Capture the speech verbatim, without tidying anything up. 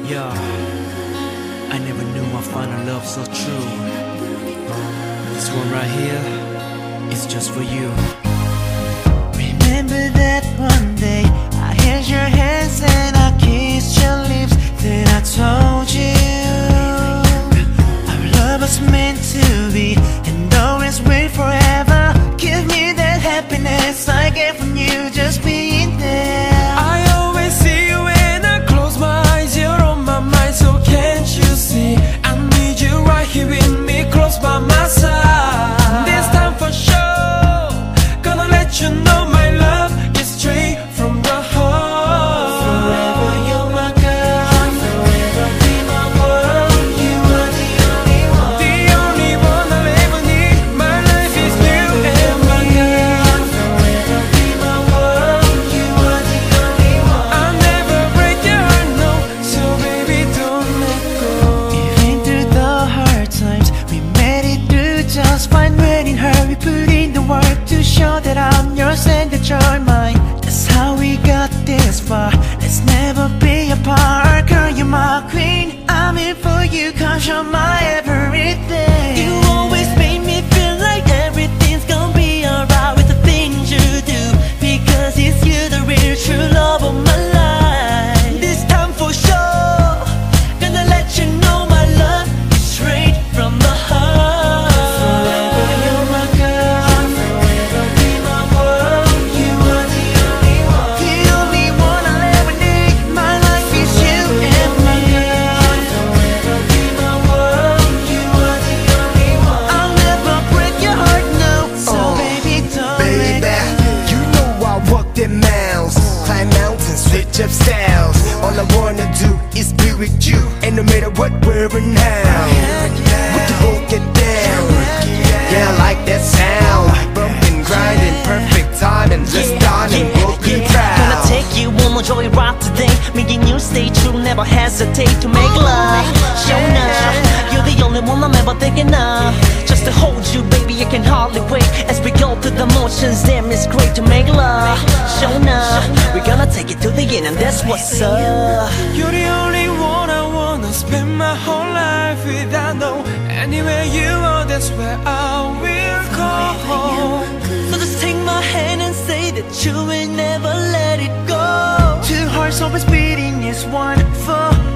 Yeah, I never knew my final love so true. This one right here is just for you. Remember that one day I held your hands and I kissed your lips. Then I told you our love was meant to be and always wait forever. Give me that happiness I get from you just being there. I always see you when I close my eyes. You're on my mind, so can't you see? I need you right here with me, close by my side. This time for sure, gonna let you know my love is straight from the heart. Forever you're my girl, forever be my world. You are the only one, The only one I'll ever need. My life is new and my girl. Forever be my world. You are the only one. I'll never break your heart, no. So baby, don't let go. Even through the hard times, we made it through just fine. When in her, we put in the work to show that I'm yours and that you're mine. That's how we got this far. Let's never be apart. Girl, you're my queen. I'm in for you 'cause you're my everything. You always make me feel like everything's gonna be alright with the things you do, because it's you the real true love of my life. This time for sure, gonna let you know my love is straight from the heart. Forever you're my girl, forever be my world. You are the only one, the only one I'll ever need. My life is you and my girl. Forever be my world. You are the only one. I'll never break your heart, no. So Oh, baby, don't Baby, let go. you know I walk them miles, climb mountains, switch up styles. All I wanna do is be with you, and no matter what, where and how, we can both get down. Yeah, I like that sound, bumping, grinding, perfect timing. Let's start and both be Gonna proud. take you on a joyride today, making you stay true, never hesitate to make love. Show now, you're the only one I'm ever thinking of. Just to hold you, baby, I can hardly wait. As we go through the motions, damn, it's great to make love. Show now, we're gonna take it to the end, and that's what's up. You're the only one I wanna spend my whole life with. I know anywhere you are, that's where I will go. So just take my hand and say that you will never let it go. Two hearts always beating is one for